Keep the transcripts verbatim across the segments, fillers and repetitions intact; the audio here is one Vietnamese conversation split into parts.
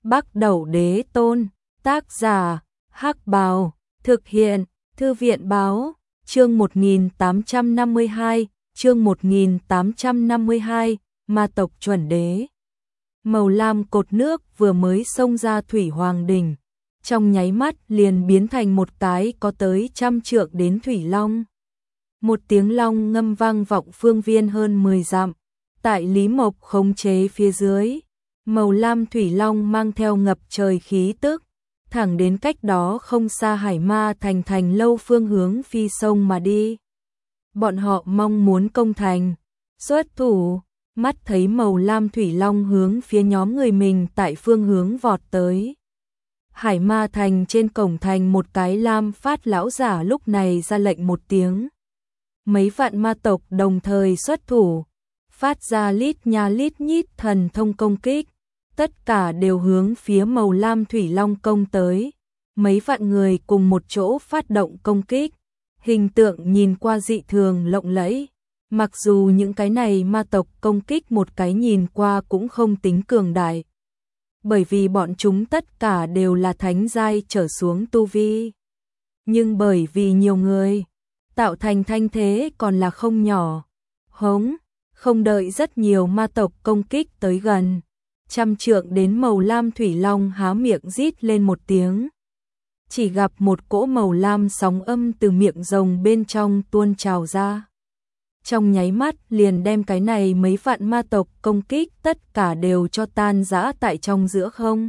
Bắc Đẩu Đế Tôn, tác giả, Hắc Bào, thực hiện, Thư viện Báo, chương một nghìn tám trăm năm mươi hai, chương một nghìn tám trăm năm mươi hai, ma tộc chuẩn đế. Màu lam cột nước vừa mới xông ra Thủy Hoàng Đỉnh, trong nháy mắt liền biến thành một cái có tới trăm trượng đến thủy long. Một tiếng long ngâm vang vọng phương viên hơn mười dặm, tại Lý Mộc khống chế phía dưới, màu lam thủy long mang theo ngập trời khí tức, thẳng đến cách đó không xa Hải Ma thành thành lâu phương hướng phi sông mà đi. Bọn họ mong muốn công thành, xuất thủ, mắt thấy màu lam thủy long hướng phía nhóm người mình tại phương hướng vọt tới. Hải Ma thành trên cổng thành một cái lam phát lão giả lúc này ra lệnh một tiếng. Mấy vạn ma tộc đồng thời xuất thủ, phát ra lít nha lít nhít thần thông công kích, tất cả đều hướng phía màu lam thủy long công tới. Mấy vạn người cùng một chỗ phát động công kích, hình tượng nhìn qua dị thường lộng lẫy. Mặc dù những cái này ma tộc công kích một cái nhìn qua cũng không tính cường đại, bởi vì bọn chúng tất cả đều là thánh giai trở xuống tu vi. Nhưng bởi vì nhiều người, tạo thành thanh thế còn là không nhỏ. Hống, không đợi rất nhiều ma tộc công kích tới gần, trăm trượng đến màu lam thủy long há miệng rít lên một tiếng. Chỉ gặp một cỗ màu lam sóng âm từ miệng rồng bên trong tuôn trào ra. Trong nháy mắt liền đem cái này mấy vạn ma tộc công kích tất cả đều cho tan rã tại trong giữa không.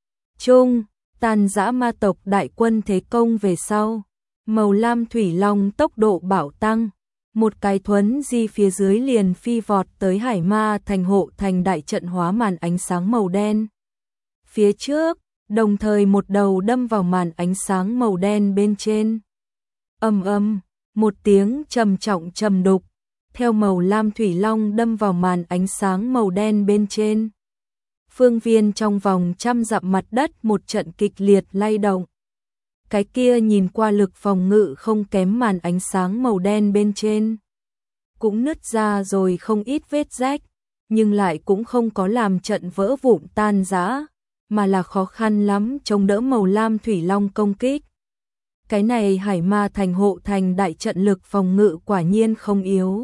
Trung, tan rã ma tộc đại quân thế công về sau. Màu lam thủy long tốc độ bảo tăng. Một cái thuấn di phía dưới liền phi vọt tới Hải Ma thành hộ thành đại trận hóa màn ánh sáng màu đen. Phía trước, đồng thời một đầu đâm vào màn ánh sáng màu đen bên trên. Ầm ầm, một tiếng trầm trọng trầm đục, theo màu lam thủy long đâm vào màn ánh sáng màu đen bên trên. Phương viên trong vòng trăm dặm mặt đất một trận kịch liệt lay động. Cái kia nhìn qua lực phòng ngự không kém màn ánh sáng màu đen bên trên, cũng nứt ra rồi không ít vết rách, nhưng lại cũng không có làm trận vỡ vụn tan rã, mà là khó khăn lắm chống đỡ màu lam thủy long công kích. Cái này Hải Ma thành hộ thành đại trận lực phòng ngự quả nhiên không yếu.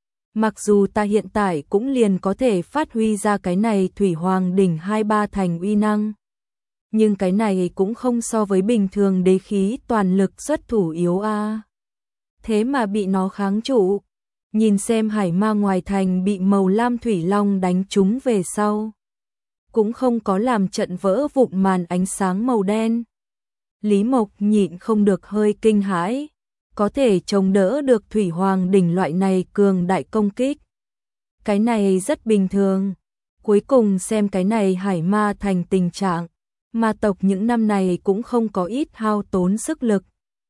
Mặc dù ta hiện tại cũng liền có thể phát huy ra cái này Thủy Hoàng đỉnh hai ba thành uy năng, nhưng cái này cũng không so với bình thường đế khí toàn lực xuất thủ yếu a. Thế mà bị nó kháng trụ. Nhìn xem Hải Ma ngoài thành bị màu lam thủy long đánh trúng về sau, cũng không có làm trận vỡ vụn màn ánh sáng màu đen. Lý Mộc nhịn không được hơi kinh hãi, có thể chống đỡ được Thủy Hoàng đỉnh loại này cường đại công kích. Cái này rất bình thường. Cuối cùng xem cái này Hải Ma thành tình trạng, ma tộc những năm này cũng không có ít hao tốn sức lực.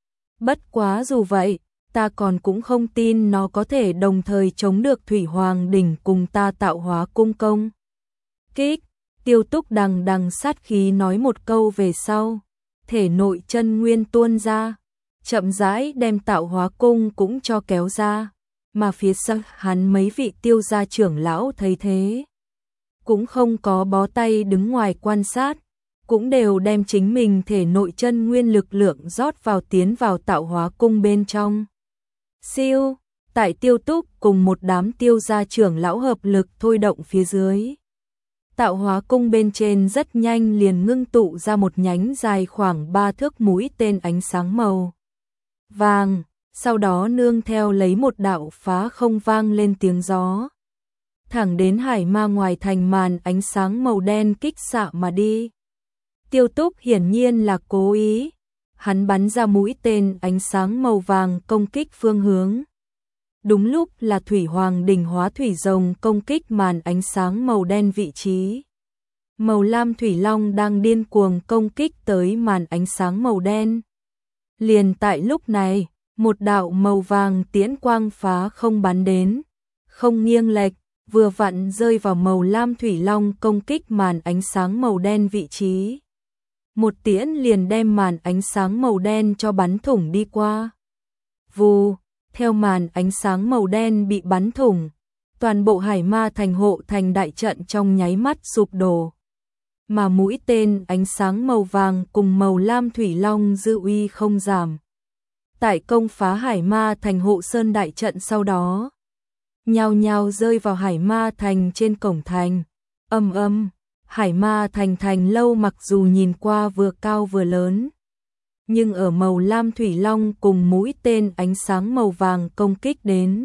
Bất quá dù vậy, ta còn cũng không tin nó có thể đồng thời chống được Thủy Hoàng đỉnh cùng ta tạo hóa cung công kích. Tiêu Túc đằng đằng sát khí nói một câu về sau, thể nội chân nguyên tuôn ra, chậm rãi đem tạo hóa cung cũng cho kéo ra, mà phía sau hắn mấy vị Tiêu gia trưởng lão thấy thế, cũng không có bó tay đứng ngoài quan sát, cũng đều đem chính mình thể nội chân nguyên lực lượng rót vào tiến vào tạo hóa cung bên trong. Siêu, tại Tiêu Túc cùng một đám Tiêu gia trưởng lão hợp lực thôi động phía dưới, tạo hóa cung bên trên rất nhanh liền ngưng tụ ra một nhánh dài khoảng ba thước mũi tên ánh sáng màu vàng, sau đó nương theo lấy một đạo phá không vang lên tiếng gió, thẳng đến Hải Ma ngoài thành màn ánh sáng màu đen kích xạ mà đi. Tiêu Túc hiển nhiên là cố ý, hắn bắn ra mũi tên ánh sáng màu vàng công kích phương hướng. Đúng lúc là Thủy Hoàng đỉnh hóa thủy rồng công kích màn ánh sáng màu đen vị trí. Màu lam thủy long đang điên cuồng công kích tới màn ánh sáng màu đen. Liền tại lúc này, một đạo màu vàng tiễn quang phá không bắn đến, không nghiêng lệch, vừa vặn rơi vào màu lam thủy long công kích màn ánh sáng màu đen vị trí. Một tiễn liền đem màn ánh sáng màu đen cho bắn thủng đi qua. Vù, theo màn ánh sáng màu đen bị bắn thủng, toàn bộ Hải Ma thành hộ thành đại trận trong nháy mắt sụp đổ. mà mũi tên ánh sáng màu vàng cùng màu lam thủy long dư uy không giảm. Tại công phá Hải Ma Thành hộ sơn đại trận sau đó, nhao nhao rơi vào Hải Ma Thành trên cổng thành. Ầm ầm, Hải Ma Thành thành lâu mặc dù nhìn qua vừa cao vừa lớn, nhưng ở màu lam thủy long cùng mũi tên ánh sáng màu vàng công kích đến,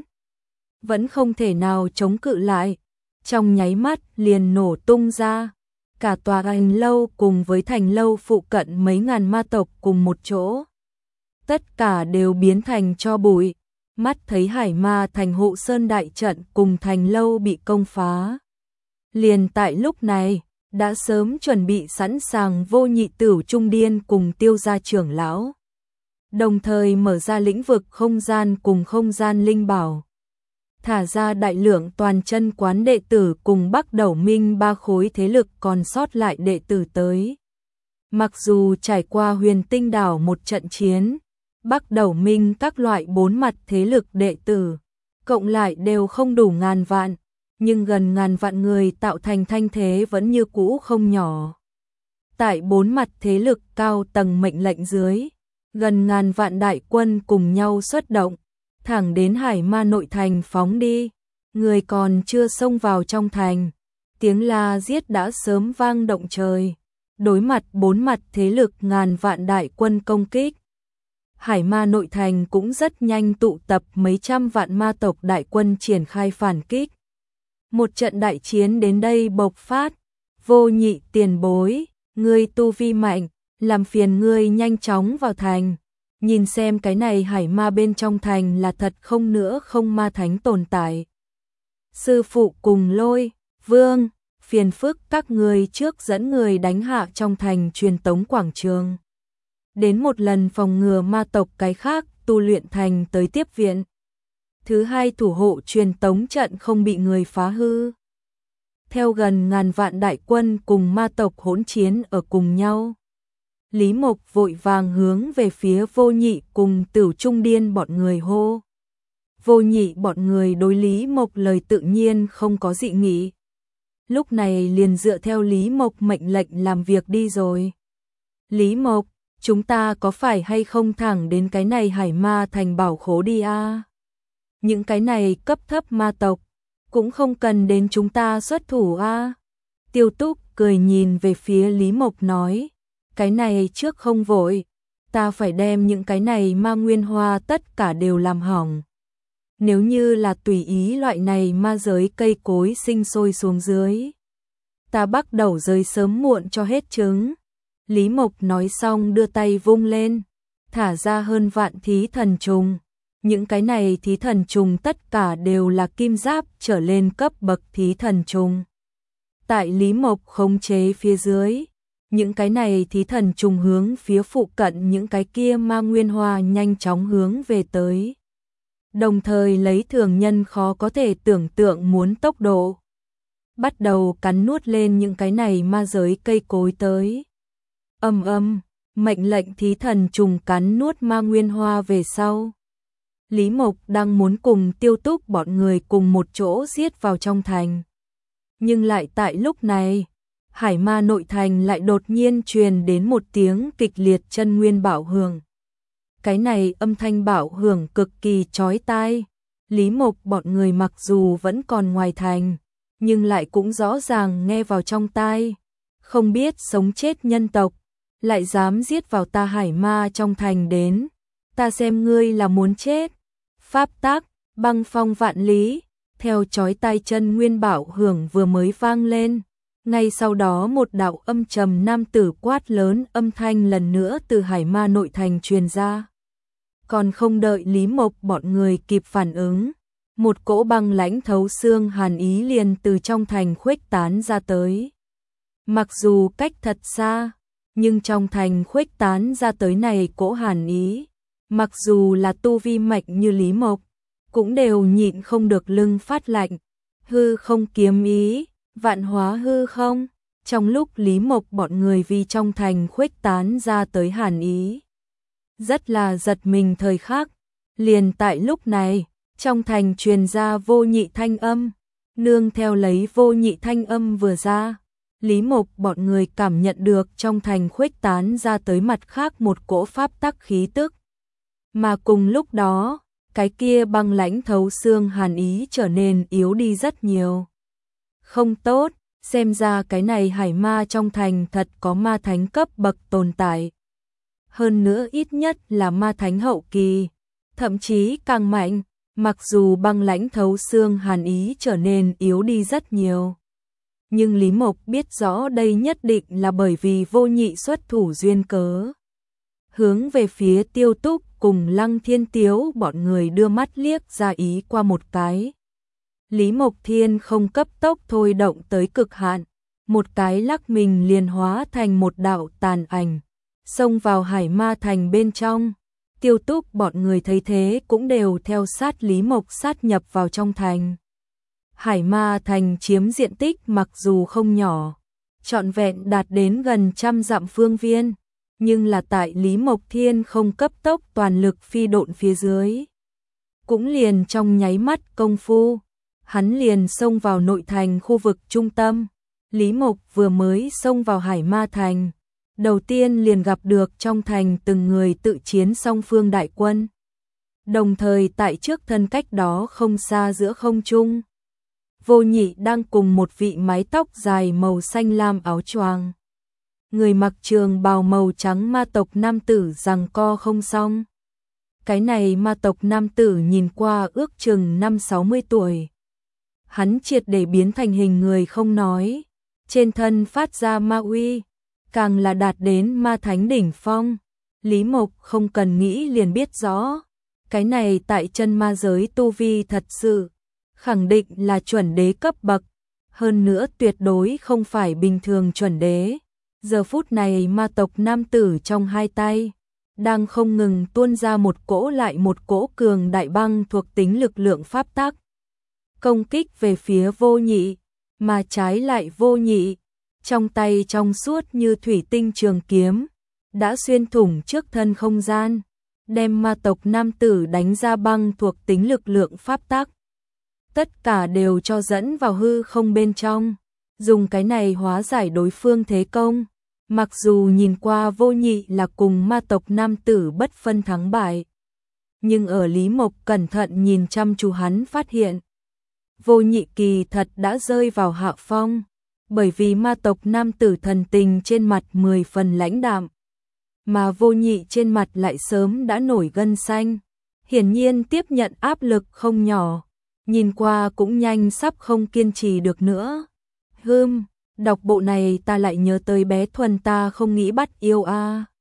vẫn không thể nào chống cự lại, trong nháy mắt liền nổ tung ra. Cả tòa thành lâu cùng với thành lâu phụ cận mấy ngàn ma tộc cùng một chỗ, tất cả đều biến thành tro bụi. Mắt thấy Hải Ma Thành hộ sơn đại trận cùng thành lâu bị công phá, liền tại lúc này, đã sớm chuẩn bị sẵn sàng Vô Nhị Tửu Trung Điên cùng Tiêu gia trưởng lão, đồng thời mở ra lĩnh vực không gian cùng không gian linh bảo, thả ra đại lượng toàn chân quán đệ tử cùng Bắc Đẩu Minh ba khối thế lực còn sót lại đệ tử tới. Mặc dù trải qua Huyền Tinh đảo một trận chiến, Bắc Đẩu Minh các loại bốn mặt thế lực đệ tử, cộng lại đều không đủ ngàn vạn, nhưng gần ngàn vạn người tạo thành thanh thế vẫn như cũ không nhỏ. Tại bốn mặt thế lực cao tầng mệnh lệnh dưới, gần ngàn vạn đại quân cùng nhau xuất động, thẳng đến Hải Ma nội thành phóng đi. Người còn chưa xông vào trong thành, tiếng la giết đã sớm vang động trời. Đối mặt bốn mặt thế lực ngàn vạn đại quân công kích, Hải Ma nội thành cũng rất nhanh tụ tập mấy trăm vạn ma tộc đại quân triển khai phản kích. Một trận đại chiến đến đây bộc phát. Vô Nhị tiền bối, ngươi tu vi mạnh, làm phiền ngươi nhanh chóng vào thành, nhìn xem cái này Hải Ma bên trong thành là thật không nữa không ma thánh tồn tại. Sư phụ cùng Lôi Vương, phiền phức các ngươi trước dẫn người đánh hạ trong thành truyền tống quảng trường, đến một lần phòng ngừa ma tộc cái khác tu luyện thành tới tiếp viện. Thứ hai, thủ hộ truyền tống trận không bị người phá hư. Theo gần ngàn vạn đại quân cùng ma tộc hỗn chiến ở cùng nhau, Lý Mộc vội vàng hướng về phía Vô Nhị cùng Tửu Trung Điên bọn người hô. Vô Nhị bọn người đối Lý Mộc lời tự nhiên không có dị nghị, lúc này liền dựa theo Lý Mộc mệnh lệnh làm việc đi rồi. Lý Mộc, chúng ta có phải hay không thẳng đến cái này Hải Ma thành bảo khố đi a? À? Những cái này cấp thấp ma tộc cũng không cần đến chúng ta xuất thủ a. À? Tiêu Túc cười nhìn về phía Lý Mộc nói, cái này trước không vội, ta phải đem những cái này ma nguyên hoa tất cả đều làm hỏng. Nếu như là tùy ý loại này ma giới cây cối sinh sôi xuống dưới, ta bắt đầu rơi sớm muộn cho hết trứng. Lý Mộc nói xong đưa tay vung lên, thả ra hơn vạn thí thần trùng. Những cái này thí thần trùng tất cả đều là kim giáp trở lên cấp bậc thí thần trùng. Tại Lý Mộc khống chế phía dưới, những cái này thí thần trùng hướng phía phụ cận những cái kia ma nguyên hoa nhanh chóng hướng về tới. Đồng thời lấy thường nhân khó có thể tưởng tượng muốn tốc độ, bắt đầu cắn nuốt lên những cái này ma giới cây cối tới. Âm âm, mệnh lệnh thí thần trùng cắn nuốt ma nguyên hoa về sau, Lý Mộc đang muốn cùng Tiêu Túc bọn người cùng một chỗ giết vào trong thành. Nhưng lại tại lúc này, Hải Ma nội thành lại đột nhiên truyền đến một tiếng kịch liệt chân nguyên bạo hưởng. Cái này âm thanh bạo hưởng cực kỳ chói tai. Lý Mộc bọn người mặc dù vẫn còn ngoài thành, nhưng lại cũng rõ ràng nghe vào trong tai. Không biết sống chết nhân tộc, lại dám giết vào ta Hải Ma trong thành đến. Ta xem ngươi là muốn chết. Pháp tác, băng phong vạn lý, theo chói tai chân nguyên bạo hưởng vừa mới vang lên. Ngay sau đó một đạo âm trầm nam tử quát lớn âm thanh lần nữa từ Hải Ma nội thành truyền ra. Còn không đợi Lý Mộc bọn người kịp phản ứng, một cỗ băng lãnh thấu xương hàn ý liền từ trong thành khuếch tán ra tới. Mặc dù cách thật xa, nhưng trong thành khuếch tán ra tới này cỗ hàn ý, mặc dù là tu vi mạnh như Lý Mộc, cũng đều nhịn không được lưng phát lạnh. Hư không kiếm ý, vạn hóa hư không. Trong lúc Lý Mộc bọn người vì trong thành khuếch tán ra tới hàn ý, rất là giật mình thời khắc, liền tại lúc này, trong thành truyền ra Vô Nhị thanh âm, nương theo lấy Vô Nhị thanh âm vừa ra, Lý Mộc bọn người cảm nhận được trong thành khuếch tán ra tới mặt khác một cỗ pháp tắc khí tức. Mà cùng lúc đó, cái kia băng lãnh thấu xương hàn ý trở nên yếu đi rất nhiều. Không tốt, xem ra cái này hải ma trong thành thật có ma thánh cấp bậc tồn tại. Hơn nữa ít nhất là ma thánh hậu kỳ, thậm chí càng mạnh, mặc dù băng lãnh thấu xương hàn ý trở nên yếu đi rất nhiều. Nhưng Lý Mộc biết rõ đây nhất định là bởi vì Vô Nhị xuất thủ duyên cớ. Hướng về phía Tiêu Túc cùng Lăng Thiên Tiếu bọn người đưa mắt liếc ra ý qua một cái. Lý Mộc Thiên không cấp tốc thôi động tới cực hạn, một cái lắc mình liền hóa thành một đạo tàn ảnh, xông vào hải ma thành bên trong. Tiêu Túc bọn người thấy thế cũng đều theo sát Lý Mộc sát nhập vào trong thành. Hải ma thành chiếm diện tích mặc dù không nhỏ, trọn vẹn đạt đến gần trăm dặm phương viên, nhưng là tại Lý Mộc Thiên không cấp tốc toàn lực phi độn phía dưới. Cũng liền trong nháy mắt công phu, hắn liền xông vào nội thành khu vực trung tâm. Lý Mộc vừa mới xông vào hải ma thành, đầu tiên liền gặp được trong thành từng người tự chiến song phương đại quân. Đồng thời tại trước thân cách đó không xa giữa không trung, Vô Nhị đang cùng một vị mái tóc dài màu xanh lam áo choàng, người mặc trường bào màu trắng ma tộc nam tử giằng co không xong. Cái này ma tộc nam tử nhìn qua ước chừng năm sáu mươi tuổi. Hắn triệt để biến thành hình người không nói, trên thân phát ra ma uy, càng là đạt đến ma thánh đỉnh phong. Lý Mộc không cần nghĩ liền biết rõ, cái này tại chân ma giới tu vi thật sự, khẳng định là chuẩn đế cấp bậc, hơn nữa tuyệt đối không phải bình thường chuẩn đế. Giờ phút này ma tộc nam tử trong hai tay, đang không ngừng tuôn ra một cỗ lại một cỗ cường đại băng thuộc tính lực lượng pháp tắc. Công kích về phía Vô Nhị, mà trái lại Vô Nhị, trong tay trong suốt như thủy tinh trường kiếm, đã xuyên thủng trước thân không gian, đem ma tộc nam tử đánh ra băng thuộc tính lực lượng pháp tắc. Tất cả đều cho dẫn vào hư không bên trong, dùng cái này hóa giải đối phương thế công. Mặc dù nhìn qua Vô Nhị là cùng ma tộc nam tử bất phân thắng bại, nhưng ở Lý Mộc cẩn thận nhìn chăm chú hắn phát hiện, Vô Nhị kỳ thật đã rơi vào hạ phong, bởi vì ma tộc nam tử thần tình trên mặt mười phần lãnh đạm, mà Vô Nhị trên mặt lại sớm đã nổi gân xanh, hiển nhiên tiếp nhận áp lực không nhỏ, nhìn qua cũng nhanh sắp không kiên trì được nữa. Hừm, đọc bộ này ta lại nhớ tới bé Thuần ta không nghĩ bắt yêu a. À.